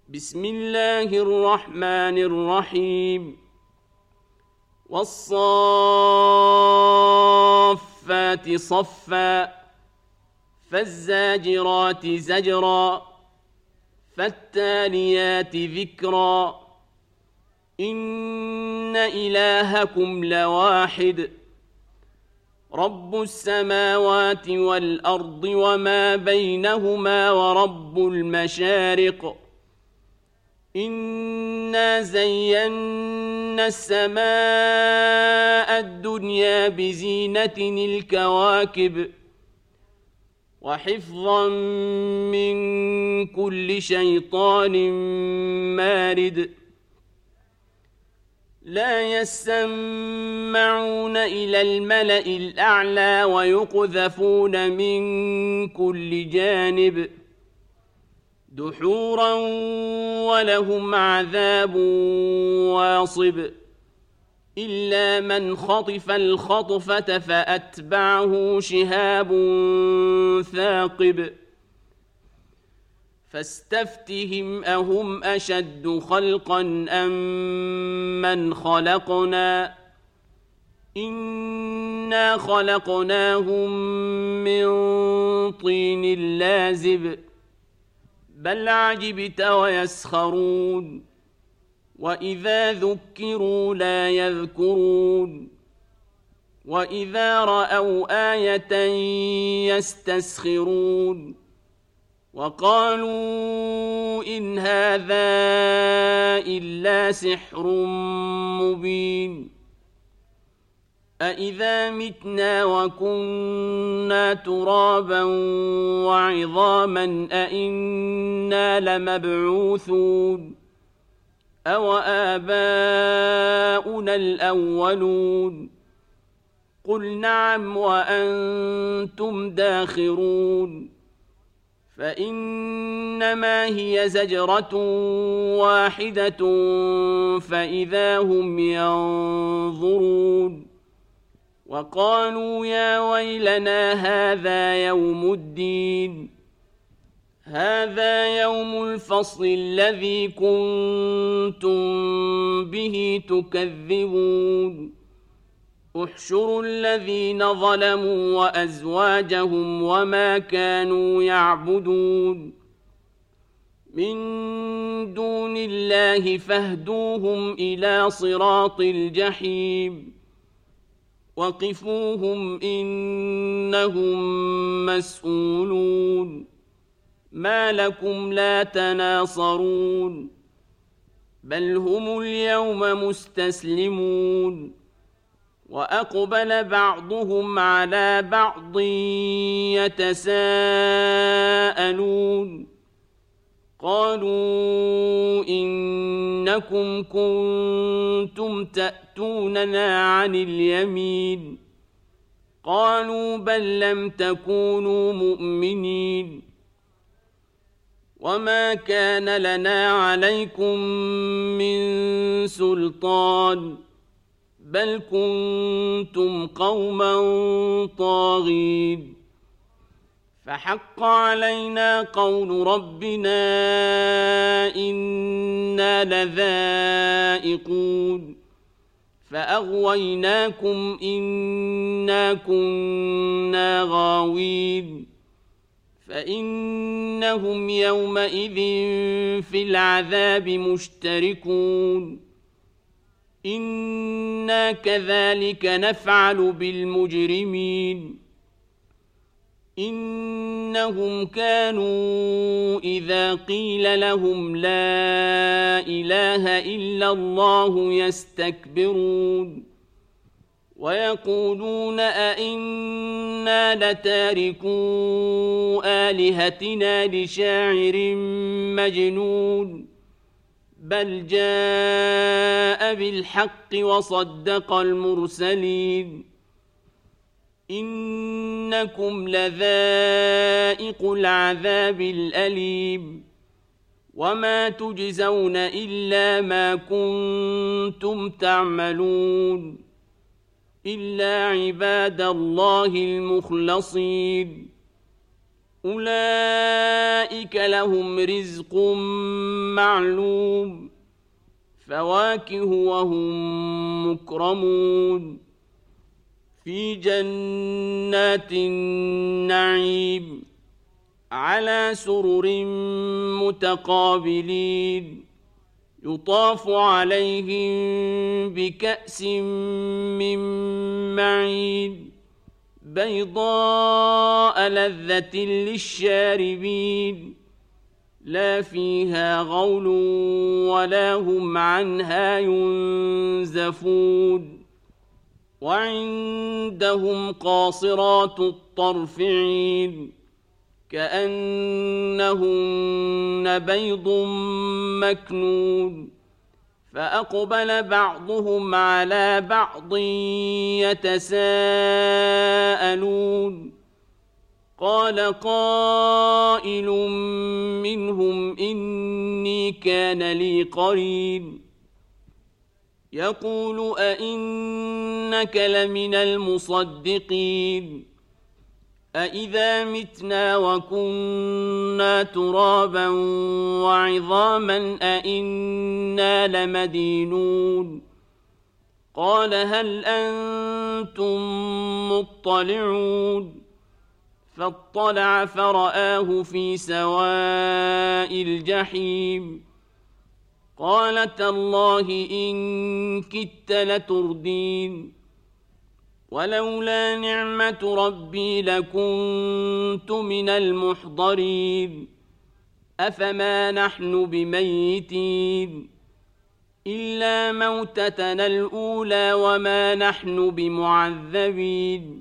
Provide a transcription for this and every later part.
بسم الله الرحمن الرحيم والصافات صفا فالزاجرات زجرا فالتاليات ذكرا إن إلهكم لواحد رب السماوات والأرض وما بينهما ورب المشارق إنا زينا السماء الدنيا بزينة الكواكب وحفظا من كل شيطان مارد لا يسمعون إلى الملأ الأعلى ويقذفون من كل جانب دحورا ولهم عذاب واصب إلا من خطف الخطفة فأتبعه شهاب ثاقب فاستفتهم أهم أشد خلقا أم من خلقنا إنا خلقناهم من طين لازب بل عجبت ويسخرون وإذا ذكروا لا يذكرون وإذا رأوا آية يستسخرون وقالوا إن هذا إلا سحر مبين أإذا متنا وكنا ترابا وعظاما أإنا لمبعوثون أو آباؤنا الأولون قل نعم وأنتم داخرون فإنما هي زجرة واحدة فإذا هم ينظرون وقالوا يا ويلنا هذا يوم الدين هذا يوم الفصل الذي كنتم به تكذبون احشروا الذين ظلموا وأزواجهم وما كانوا يعبدون من دون الله فاهدوهم إلى صراط الجحيم وقفوهم إنهم مسؤولون ما لكم لا تناصرون بل هم اليوم مستسلمون وأقبل بعضهم على بعض يتساءلون قالوا إنكم كنتم تأتوننا عن اليمين قالوا بل لم تكونوا مؤمنين وما كان لنا عليكم من سلطان بل كنتم قوما طاغين فحق علينا قول ربنا إنا لذائقون فأغويناكم إنا كنا غاوين فإنهم يومئذ في العذاب مشتركون إنا كذلك نفعل بالمجرمين إنهم كانوا إذا قيل لهم لا إله إلا الله يستكبرون ويقولون أئنا لتاركو آلهتنا لشاعر مجنون بل جاء بالحق وصدق المرسلين إنكم لذائق العذاب الأليم وما تجزون إلا ما كنتم تعملون إلا عباد الله المخلصين أولئك لهم رزق معلوم فواكه وهم مكرمون في جنات النعيم على سرر متقابلين يطاف عليهم بكأس من معين بيضاء لذة للشاربين لا فيها غول ولا هم عنها ينزفون وعندهم قاصرات الطرف عين كأنهن بيض مكنون فأقبل بعضهم على بعض يتساءلون قال قائل منهم إني كان لي قرين يقول أئنك لمن المصدقين أئذا متنا وكنا ترابا وعظاما أئنا لمدينون قال هل أنتم مطلعون فاطلع فرآه في سواء الجحيم قال تالله إن كدت لتردين ولولا نعمة ربي لكنت من المحضرين أفما نحن بميتين إلا موتتنا الأولى وما نحن بمعذبين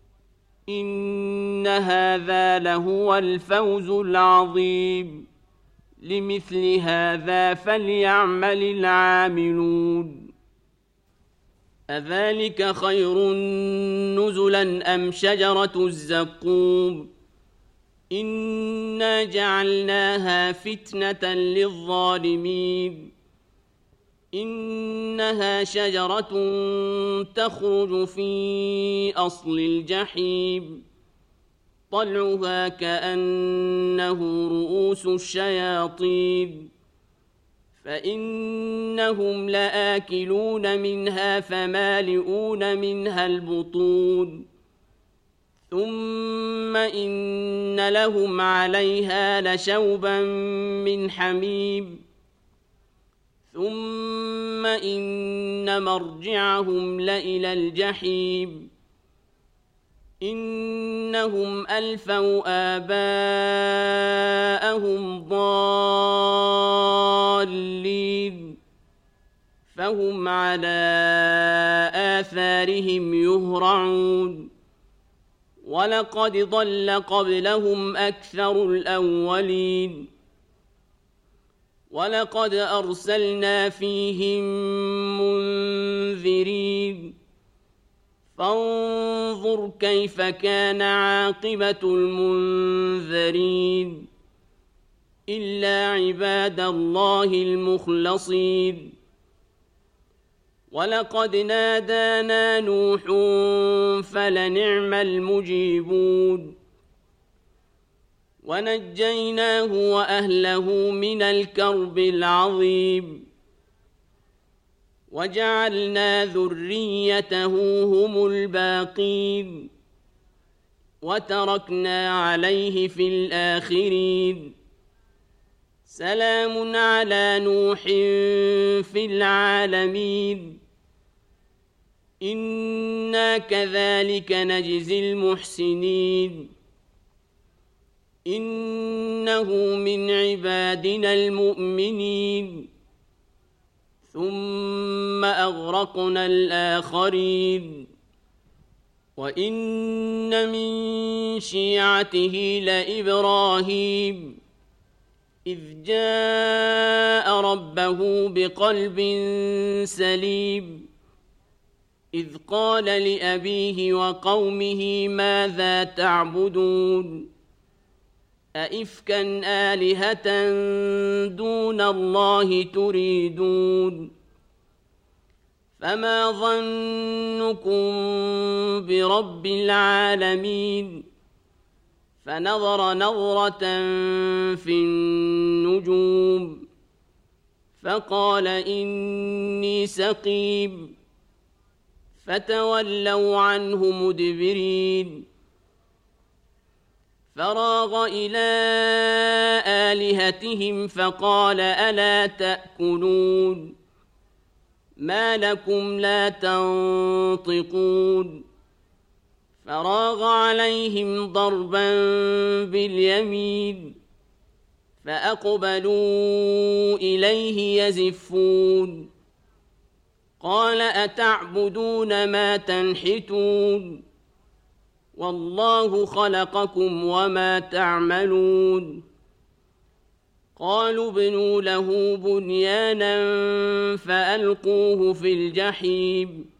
إن هذا لهو الفوز العظيم لمثل هذا فليعمل العاملون أذلك خير نزلا أم شجرة الزقوم إنا جعلناها فتنة للظالمين إنها شجرة تخرج في أصل الجحيم طلعها كأنه رؤوس الشياطين فإنهم لآكلون منها فمالئون منها البطون ثم إن لهم عليها لشوبا من حميم ثم إن مرجعهم لإلى الجحيم إنهم ألفوا آباءهم ضالين فهم على آثارهم يهرعون ولقد ضل قبلهم أكثر الأولين ولقد أرسلنا فيهم منذرين فانظر كيف كان عاقبة المنذرين إلا عباد الله المخلصين ولقد نادانا نوح فلنعم المجيبون ونجيناه وأهله من الكرب العظيم وجعلنا ذريته هم الباقين وتركنا عليه في الآخرين سلام على نوح في العالمين إنا كذلك نجزي المحسنين إنه من عبادنا المؤمنين ثم أغرقنا الآخرين وإن من شيعته لإبراهيم إذ جاء ربه بقلب سليم إذ قال لأبيه وقومه ماذا تعبدون أئفكا آلهة دون الله تريدون فما ظنكم برب العالمين فنظر نظرة في النجوم فقال إني سقيم فتولوا عنه مدبرين فراغ إلى آلهتهم فقال ألا تأكلون ما لكم لا تنطقون فراغ عليهم ضربا باليمين فأقبلوا إليه يزفون قال أتعبدون ما تنحتون والله خلقكم وما تعملون قالوا ابنوا له بنيانا فألقوه في الجحيم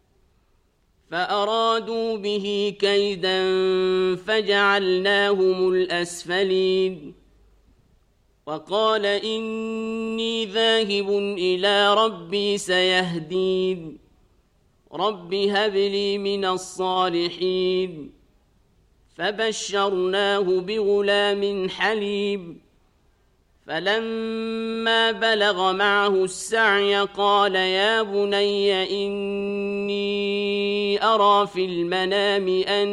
فأرادوا به كيدا فجعلناهم الأسفلين وقال إني ذاهب إلى ربي سيهدين رب هب لي من الصالحين فبشرناه بغلام حليم فلما بلغ معه السعي قال يا بني إني أرى في المنام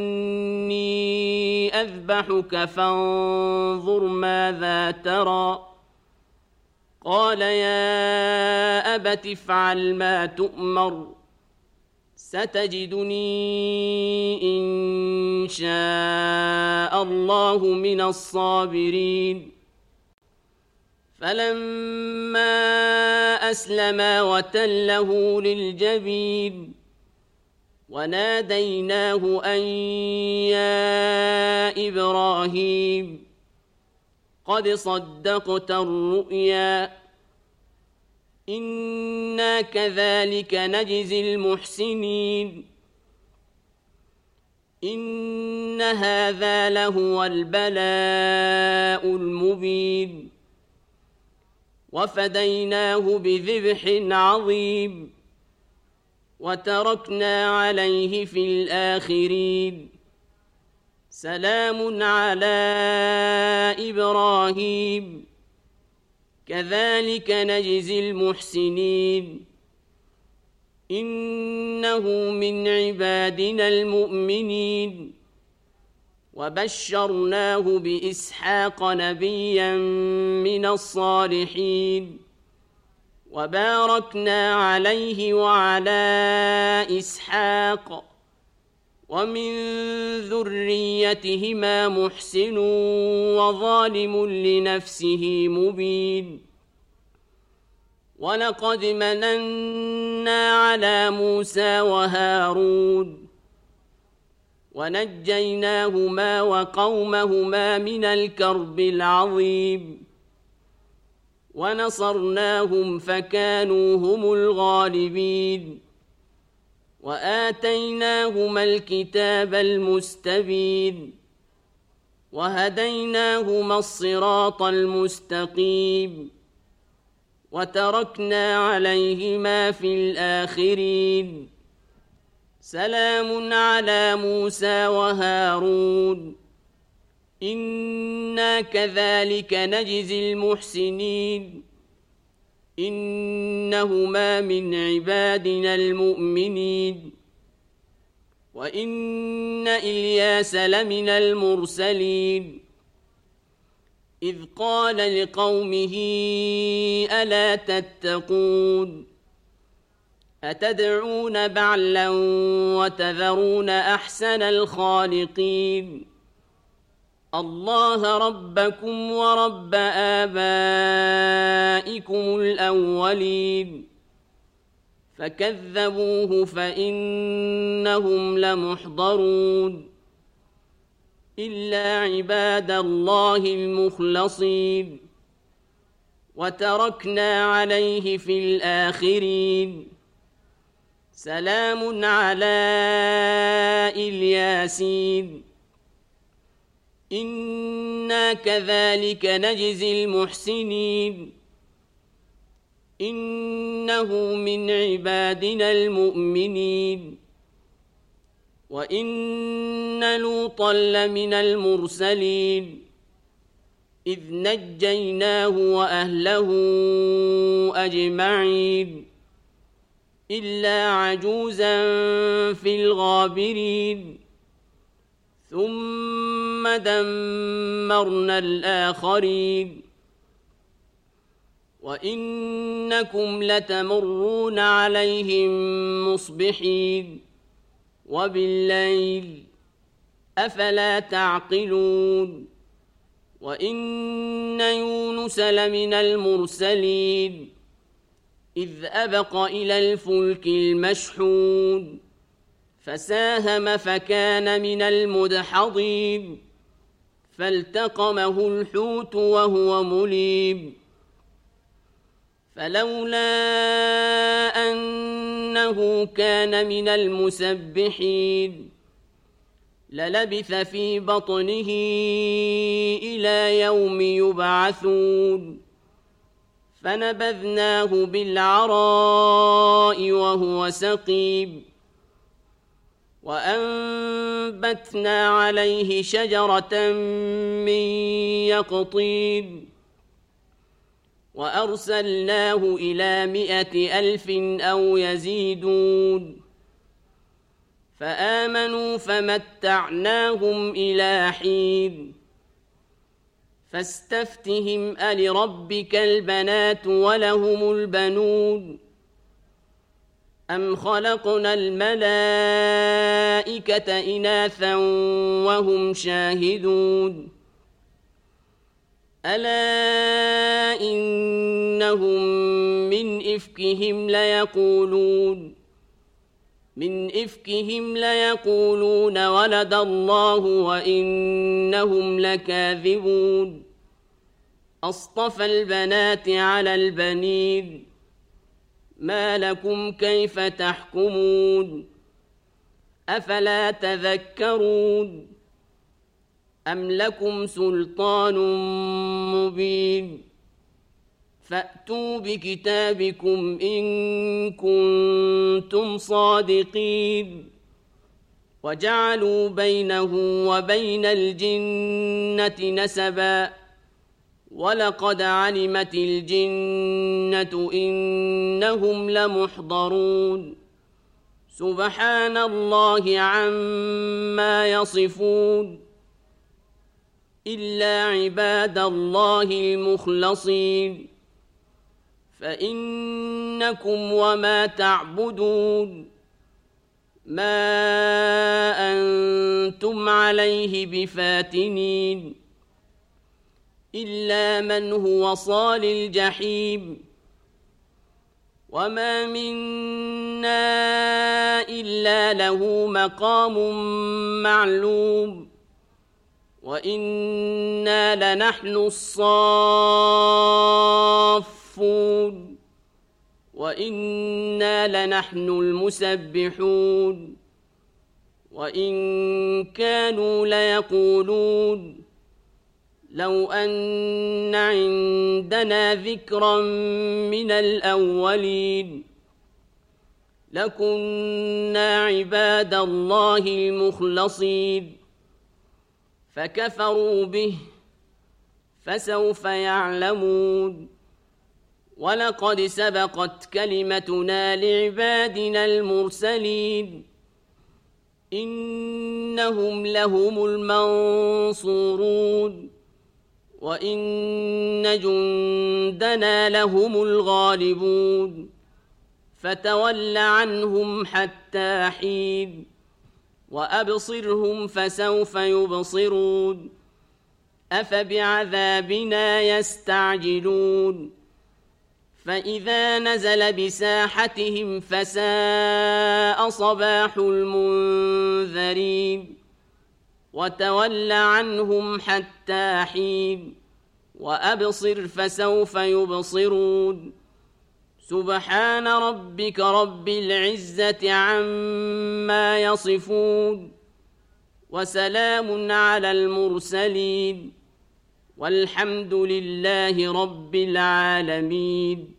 أني أذبحك فانظر ماذا ترى قال يا أبت افعل ما تؤمر ستجدني إن شاء الله من الصابرين فلما أسلما وتله للجبين وناديناه أن يا إبراهيم قد صدقت الرؤيا إنا كذلك نجزي المحسنين إن هذا لهو البلاء المبين وفديناه بذبح عظيم وتركنا عليه في الآخرين سلام على إبراهيم كذلك نجزي المحسنين إنه من عبادنا المؤمنين وبشرناه بإسحاق نبيا من الصالحين وباركنا عليه وعلى إسحاق ومن ذريتهما محسن وظالم لنفسه مبين ولقد مننا على موسى وهارون ونجيناهما وقومهما من الكرب العظيم ونصرناهم فكانوا هم الغالبين وآتيناهما الكتاب المستبين وهديناهما الصراط المستقيم وتركنا عليهما في الآخرين سلام على موسى وهارون إنا كذلك نجزي المحسنين إنهما من عبادنا المؤمنين وإن إلياس لمن المرسلين إذ قال لقومه ألا تتقون أتدعون بعلا وتذرون أحسن الخالقين الله ربكم ورب آبائكم الأولين فكذبوه فإنهم لمحضرون إلا عباد الله المخلصين وتركنا عليه في الآخرين سلام على الياسين إنا كذلك نجزي المحسنين إنه من عبادنا المؤمنين وإن لوطا لمن المرسلين إذ نجيناه وأهله أجمعين إلا عجوزا في الغابرين ثم دمرنا الآخرين وإنكم لتمرون عليهم مصبحين وبالليل أفلا تعقلون وإن يونس لمن المرسلين إذ أبق إلى الفلك المشحون فساهم فكان من المدحضين فالتقمه الحوت وهو مليم فلولا أنه كان من المسبحين للبث في بطنه إلى يوم يبعثون فنبذناه بالعراء وهو سقيم وأنبتنا عليه شجرة من يقطين وأرسلناه إلى 100,000 أو يزيدون فآمنوا فمتعناهم إلى حين فاستفتهم ألربك البنات ولهم البنون أم خلقنا الملائكة إناثا وهم شاهدون ألا إنهم من إفكهم ليقولون ولد الله وإنهم لكاذبون أصطفى البنات على البنين ما لكم كيف تحكمون أفلا تذكرون أم لكم سلطان مبين فأتوا بكتابكم إن كنتم صادقين وجعلوا بينه وبين الجنة نسبا ولقد علمت الجنة إنهم لمحضرون سبحان الله عما يصفون إلا عباد الله المخلصين فإنكم وما تعبدون ما أنتم عليه بفاتنين إلا من هو صال الجحيم وما منا إلا له مقام معلوم وإنا لنحن الصافون وإنا لنحن المسبحون وإن كانوا ليقولون لو أن عندنا ذكرا من الأولين لكنا عباد الله المخلصين فكفروا به فسوف يعلمون ولقد سبقت كلمتنا لعبادنا المرسلين إنهم لهم المنصورون وإن جندنا لهم الغالبون فتول عنهم حتى حين وأبصرهم فسوف يبصرون أفبعذابنا يستعجلون فإذا نزل بساحتهم فساء صباح المنذرين وتول عنهم حتى حين وأبصر فسوف يبصرون سبحان ربك رب العزة عما يصفون وسلام على المرسلين والحمد لله رب العالمين.